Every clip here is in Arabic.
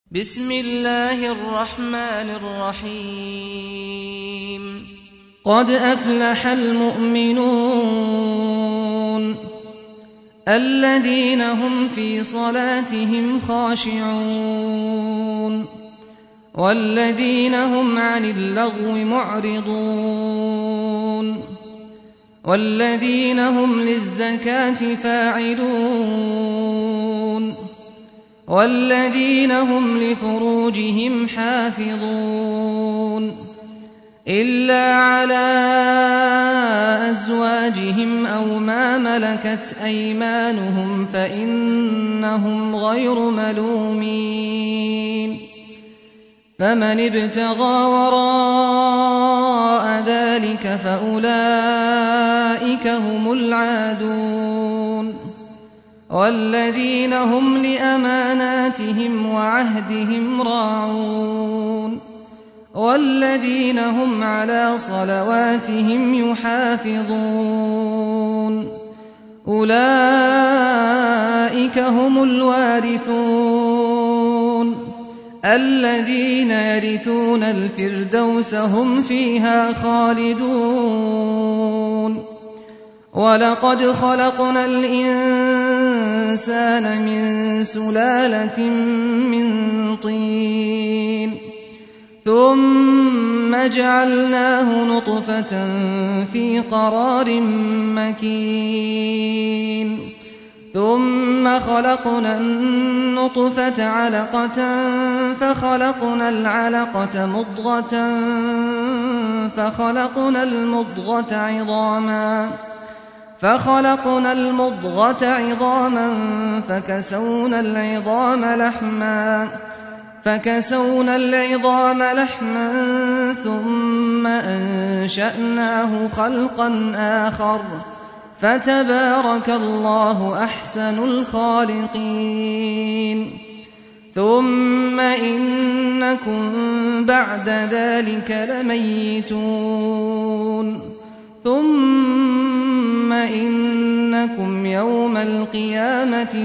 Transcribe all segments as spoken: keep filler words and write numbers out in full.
بسم الله الرحمن الرحيم قد أفلح المؤمنون الذين هم في صلاتهم خاشعون والذين هم عن اللغو معرضون والذين هم للزكاة فاعلون والذين هم لفروجهم حافظون إلا على أزواجهم أو ما ملكت أيمانهم فإنهم غير ملومين فمن ابتغى وراء ذلك فأولئك هم العادون والذين هم لأماناتهم وعهدهم راعون والذين هم على صلواتهم يحافظون أولئك هم الوارثون الذين يرثون الفردوس هم فيها خالدون ولقد خلقنا الإنسان من سلالة من طين ثم جعلناه نطفة في قرار مكين ثم خلقنا النطفة علقة فخلقنا العلقة مضغة فخلقنا المضغة عظاما فخلقنا المضغة عظاما فكسونا العظام لحما فكسونا العظام لحما ثم أنشأناه خلقا آخر فتبارك الله أحسن الخالقين ثم إنكم بعد ذلك لميتون ثم إنكم يوم القيامة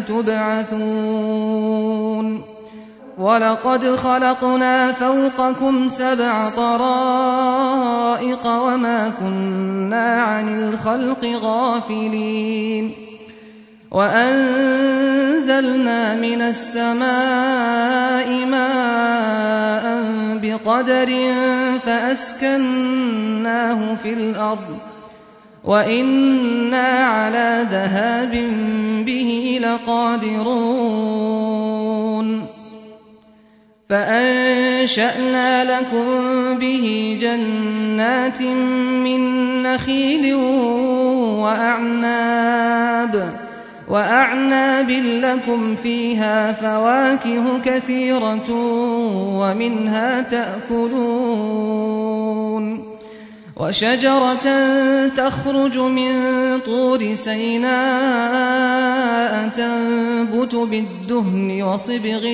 تبعثون ولقد خلقنا فوقكم سبع طرائق وما كنا عن الخلق غافلين وأنزلنا من السماء ماء بقدر فأسكناه في الأرض وإنا على ذهاب به لقادرون فأنشأنا لكم به جنات من نخيل وأعناب وأعناب لكم فيها فواكه كثيرة ومنها تأكلون وشجرة تخرج من طور سيناء تنبت بالدهن وصبغ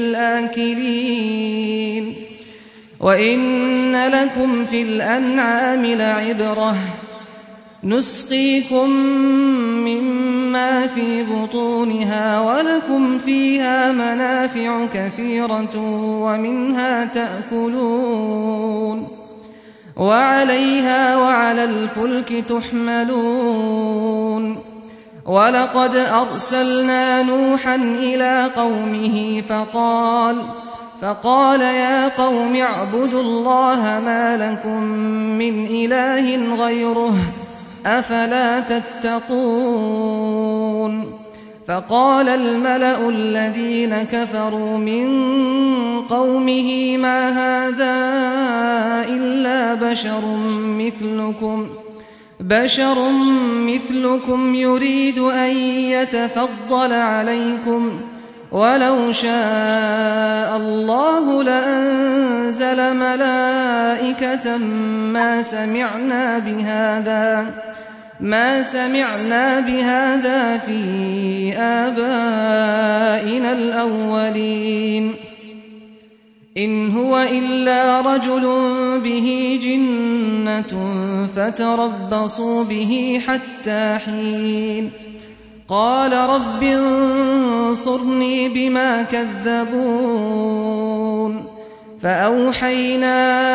للآكلين وإن لكم في الأنعام لعبرة نسقيكم مما في بطونها ولكم فيها منافع كثيرة ومنها تأكلون وعليها وعلى الفلك تحملون ولقد أرسلنا نوحا إلى قومه فقال فقال يا قوم اعبدوا الله ما لكم من إله غيره أفلا تتقون فقال الملأ الذين كفروا من قومه ما هذا إلا بشر مثلكم بشر مثلكم يريد أن يتفضل عليكم ولو شاء الله لأنزل ملائكة ما سمعنا بهذا ما سمعنا بهذا في آبائنا الأولين إن هو إلا رجل به جنة فتربصوا به حتى حين قال رب انصرني بما كذبون فأوحينا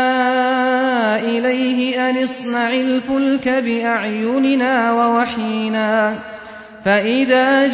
إليه أن اصنع الفلك بأعيننا ووحينا فإذا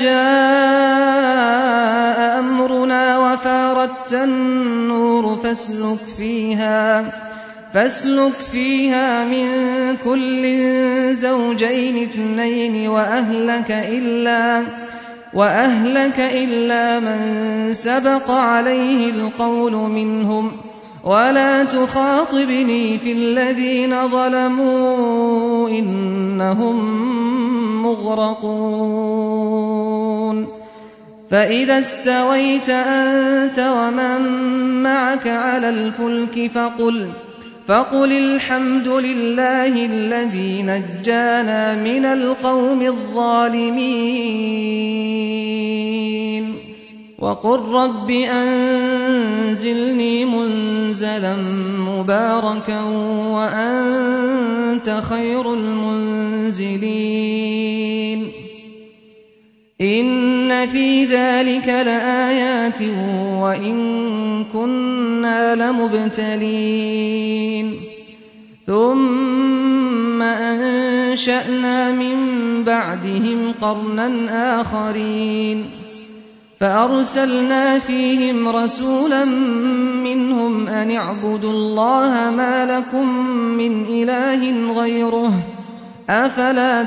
جاء أمرنا وفاردت النور فاسلك فيها فاسلك فيها من كل زوجين اثنين وأهلك إلا وأهلك إلا من سبق عليه القول منهم ولا تخاطبني في الذين ظلموا إنهم مغرقون فإذا استويت أنت ومن معك على الفلك فقل فقل الحمد لله الذي نجانا من القوم الظالمين وقل رب أنزلني منزلا مباركا وأنت خير المنزلين إن في ذلك لآيات وإن كنا لمبتلين ثم أنشأنا من بعدهم قرنا آخرين فأرسلنا فيهم رسولا منهم أن اعبدوا الله ما لكم من إله غيره أفلا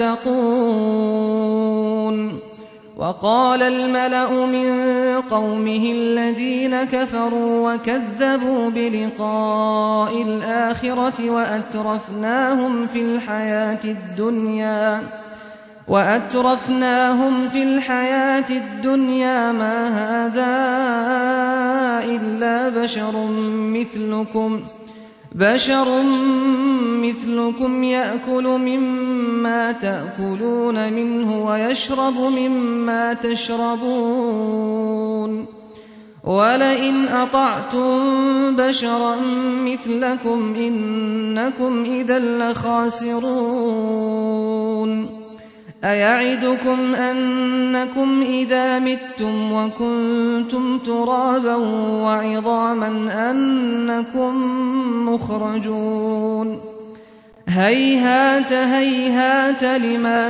تتقون وقال الملأ من قومه الذين كفروا وكذبوا بلقاء الآخرة وأترفناهم في الحياة الدنيا وأترفناهم في الحياة الدنيا ما هذا إلا بشر مثلكم بشر مثلكم يأكل مما تأكلون منه ويشرب مما تشربون ولئن أطعتم بشرا مثلكم إنكم إذا لخاسرون أيعدكم أنكم إذا متم وكنتم ترابا وعظاما أنكم مخرجون هيهات هيهات لما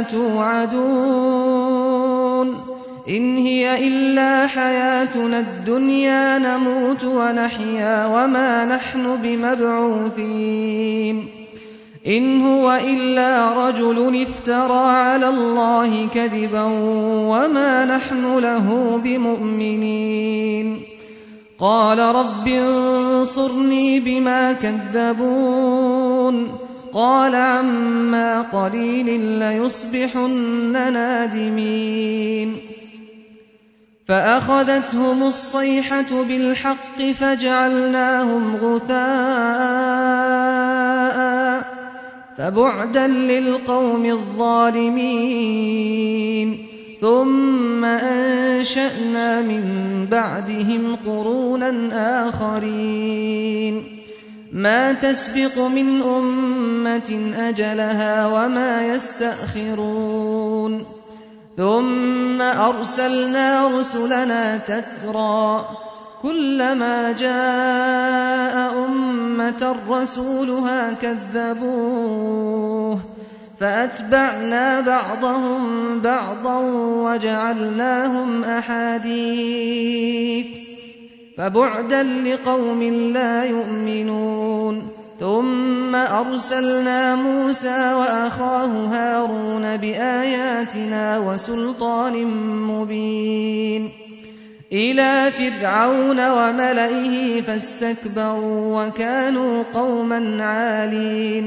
توعدون إن هي إلا حياتنا الدنيا نموت ونحيا وما نحن بمبعوثين إن هو إلا رجل افترى على الله كذبا وما نحن له بمؤمنين قال رب انصرني بما كذبون قال عما قليل ليصبحن نادمين فأخذتهم الصيحة بالحق فجعلناهم غثاء فبعدا للقوم الظالمين ثم أنشأنا من بعدهم قرونا آخرين ما تسبق من أمة أجلها وما يستأخرون ثم أرسلنا رسلنا تترى كلما جاء أمة رسولها كذبوه فأتبعنا بعضهم بعضا وجعلناهم أحاديث فبعدا لقوم لا يؤمنون ثم أرسلنا موسى وأخاه هارون بآياتنا وسلطان مبين إلى فرعون وملئه فاستكبروا وكانوا قوما عالين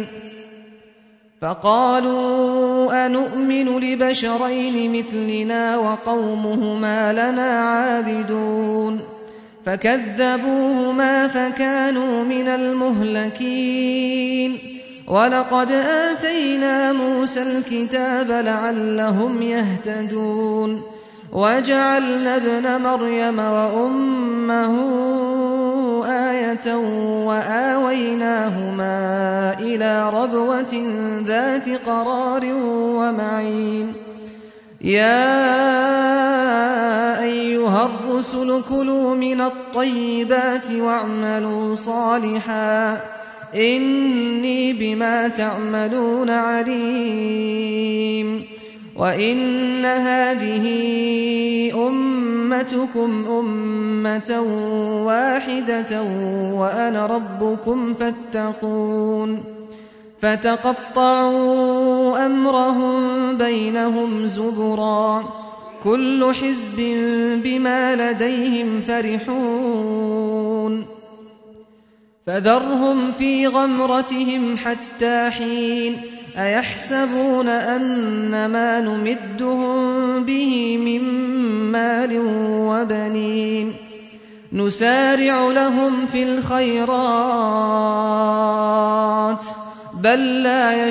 فقالوا أنؤمن لبشرين مثلنا وقومهما لنا عابدون فكذبوهما فكانوا من المهلكين ولقد آتينا موسى الكتاب لعلهم يهتدون وجعلنا ابن مريم وأمه آية وآويناهما إلى ربوة ذات قرار ومعين يا أيها الرسل كلوا من الطيبات الطيبات واعملوا صالحا إني بما تعملون عليم وإن هذه أمتكم أمة واحدة وأنا ربكم فاتقون فتقطعوا أمرهم بينهم زبرا كل حزب بما لديهم فرحون فذرهم في غمرتهم حتى حين أيحسبون أن ما نمدهم به من مال وبنين نسارع لهم في الخيرات بل لا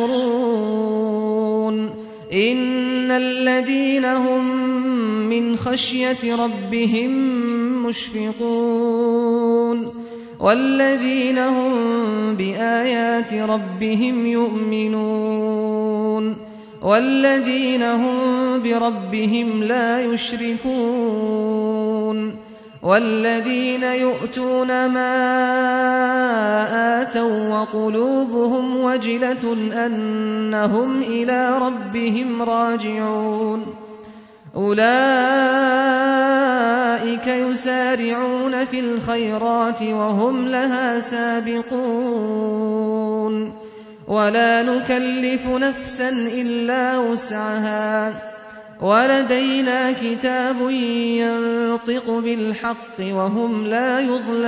يشعرون إن الذين هم من خشية ربهم مشفقون والذين هم بآيات ربهم يؤمنون والذين هم بربهم لا يشركون والذين يؤتون ما آتوا وقلوبهم وجلة أنهم إلى ربهم راجعون أولئك يسارعون في الخيرات وهم لها سابقون ولا نكلف نفسا إلا وسعها ولدينا كتاب ينطق بالحق وهم لا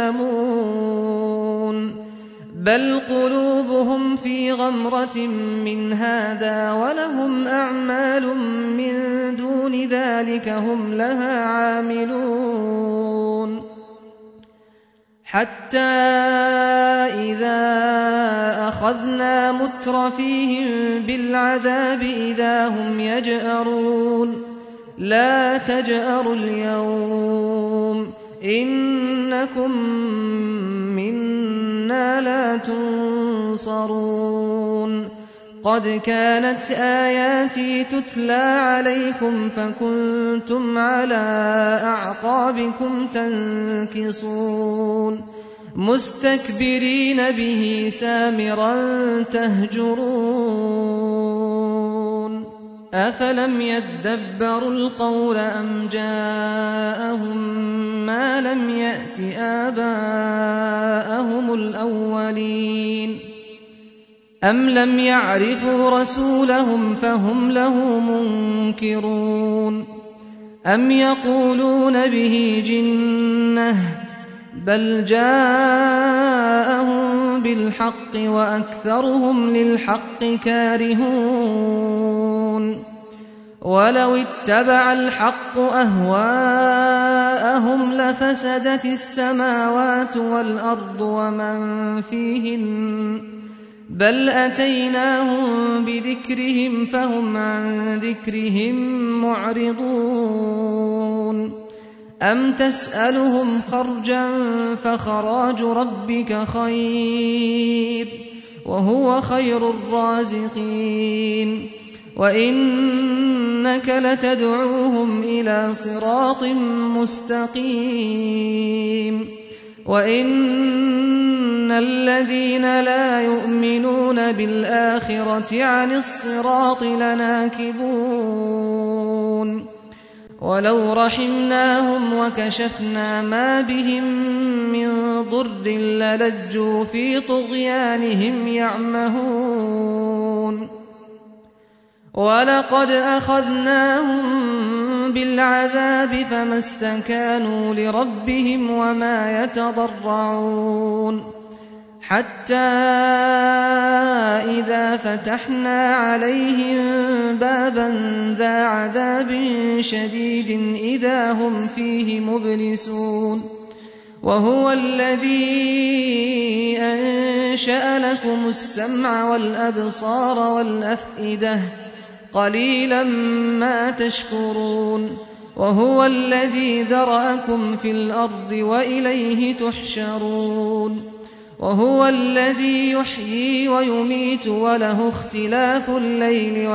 يظلمون بل قلوبهم في غمرة من هذا ولهم أعمال من دون ذلك هم لها عاملون حتى إذا أخذنا مترفيهم بالعذاب إذا هم يجأرون لا تجأروا اليوم إنكم منا لا تنصرون قد كانت آياتي تتلى عليكم فكنتم على أعقابكم تنكصون مستكبرين به سامرا تهجرون أفلم يدبروا القول أم جاءهم ما لم يأت آباءهم الأولين أم لم يعرفوا رسولهم فهم له منكرون أم يقولون به جنة بل جاءهم بالحق وأكثرهم للحق كارهون ولو اتبع الحق أهواءهم لفسدت السماوات والأرض ومن فيهن بل أتيناهم بذكرهم فهم عن ذكرهم معرضون أم تسألهم خرجا فخراج ربك خير وهو خير الرازقين وإنك لتدعوهم إلى صراط مستقيم وإن الذين لا يؤمنون بالآخرة عن الصراط لناكبون ولو رحمناهم وكشفنا ما بهم من ضر للجوا في طغيانهم يعمهون ولقد أخذناهم بالعذاب فما استكانوا لربهم وما يتضرعون حتى إذا فتحنا عليهم بابا ذا عذاب شديد إذا هم فيه مبلسون وهو الذي أنشأ لكم السمع والأبصار والأفئدة قليلا ما تشكرون وهو الذي ذرأكم في الأرض وإليه تحشرون وهو الذي يحيي ويميت وله اختلاف الليل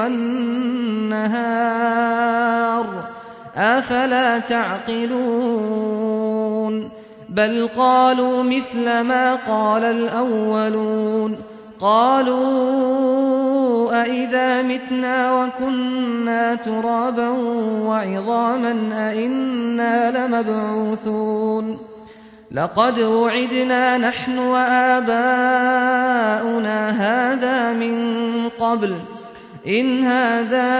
والنهار أفلا تعقلون بل قالوا مثل ما قال الأولون قالوا أئذا متنا وكنا ترابا وعظاما أئنا لمبعوثون لقد وعدنا نحن وآباؤنا هذا من قبل إن هذا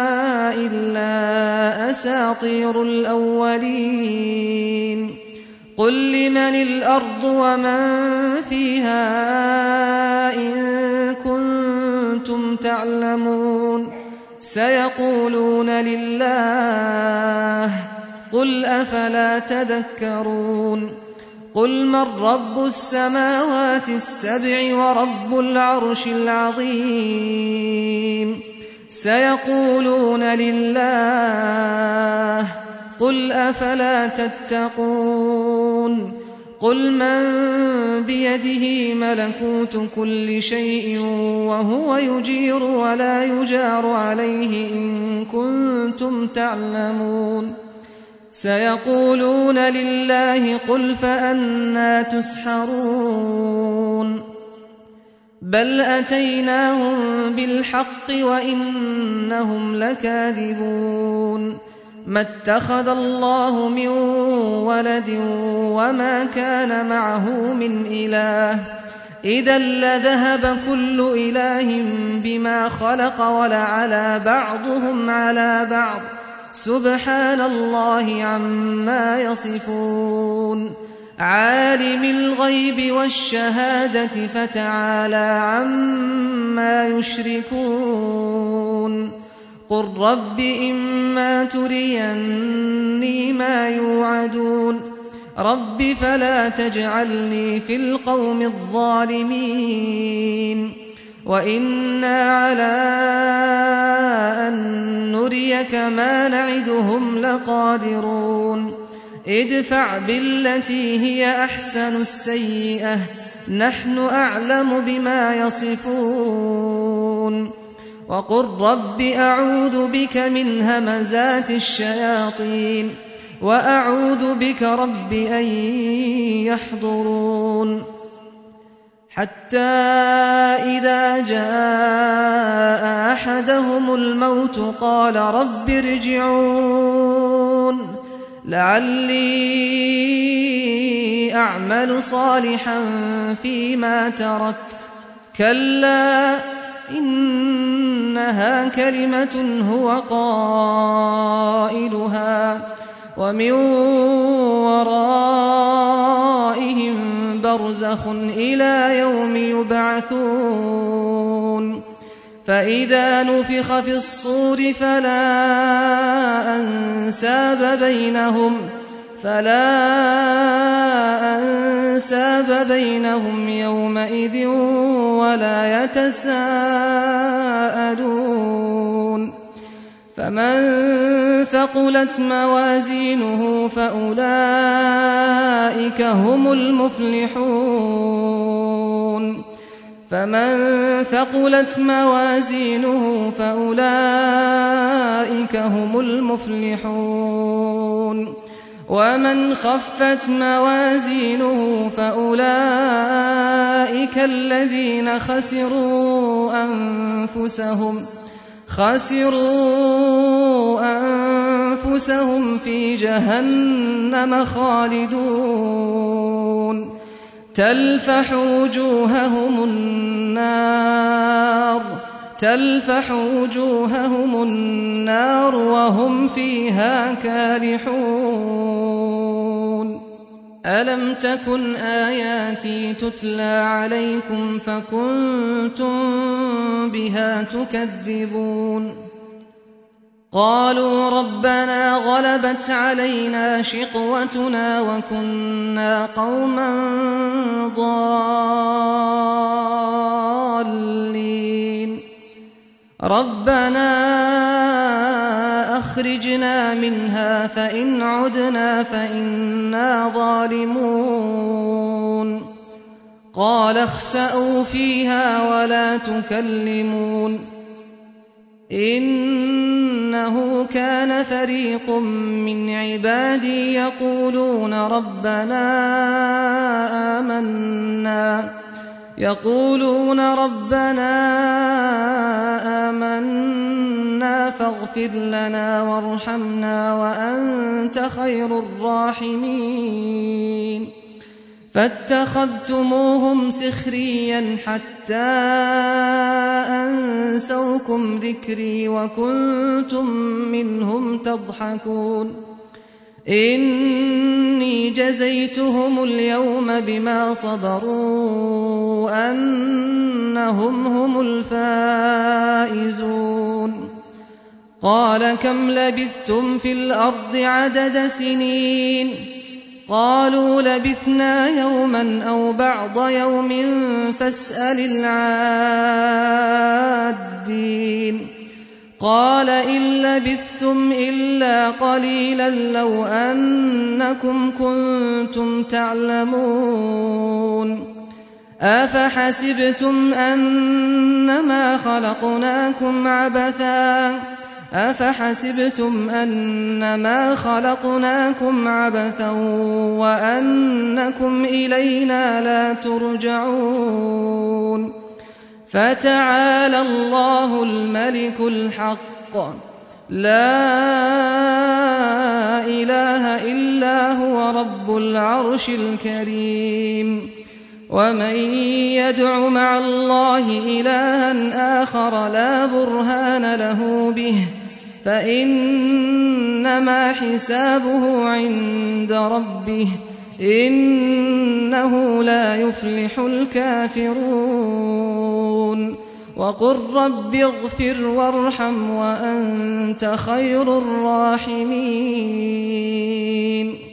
إلا أساطير الأولين قل لمن الأرض ومن فيها إن كنتم تعلمون سيقولون لله قل أفلا تذكرون قل من رب السماوات السبع ورب العرش العظيم سيقولون لله قل أفلا تتقون قل من بيده ملكوت كل شيء وهو يجير ولا يجار عليه إن كنتم تعلمون سيقولون لله قل فأنى تسحرون بل أتيناهم بالحق وإنهم لكاذبون ما اتخذ الله من ولد وما كان معه من إله إذا لذهب كل إله بما خلق ولعلى بعضهم على بعض سبحان الله عما يصفون عالم الغيب والشهادة فتعالى عما يشركون قل رب إما تريني ما يوعدون رب فلا تجعلني في القوم الظالمين وإنا على أن نريك ما نعدهم لقادرون ادفع بالتي هي أحسن السيئة نحن أعلم بما يصفون وقل رب أعوذ بك من همزات الشياطين وأعوذ بك رب أن يحضرون حتى إذا جاء أحدهم الموت قال رب ارجعون لعلي أعمل صالحا فيما تركت كلا إنها كلمة هو قائلها ومن ورائهم برزخ إلى يوم يبعثون فإذا نفخ في الصور فلا أنساب بينهم فلا أنساب بينهم يومئذ ولا يتساءلون فمن ثقلت موازينه فأولئك هم المفلحون فمن ثقلت موازينه فأولئك هم المفلحون ومن خفت موازينه فأولئك الذين خسروا أنفسهم خسروا أنفسهم في جهنم خالدون تلفح وجوههم النار تلفح وجوههم النار وهم فيها كالحون ألم تكن آياتي تتلى عليكم فكنتم بها تكذبون قالوا ربنا غلبت علينا شقوتنا وكنا قوما ضالين ربنا أخرجنا منها فإن عدنا فإنا ظالمون قال اخسأوا فيها ولا تكلمون إنه كان فريق من عبادي يقولون ربنا آمنا يقولون ربنا آمنا فاغفر لنا وارحمنا وأنت خير الراحمين فاتخذتموهم سخريا حتى أنسوكم ذكري وكنتم منهم تضحكون إني جزيتهم اليوم بما صبروا أنهم هم الفائزون قال كم لبثتم في الأرض عدد سنين قالوا لبثنا يوما أو بعض يوم فاسأل العادين قال إن لبثتم إلا قليلا لو أنكم كنتم تعلمون أفحسبتم أنما خلقناكم عبثا أفحسبتم أنما خلقناكم عبثا وأنكم إلينا لا ترجعون فتعالى الله الملك الحق لا إله إلا هو رب العرش الكريم ومن يدع مع الله إلها آخر لا برهان له به فإنما حسابه عند ربه إنه لا يفلح الكافرون وقل رب اغفر وارحم وأنت خير الراحمين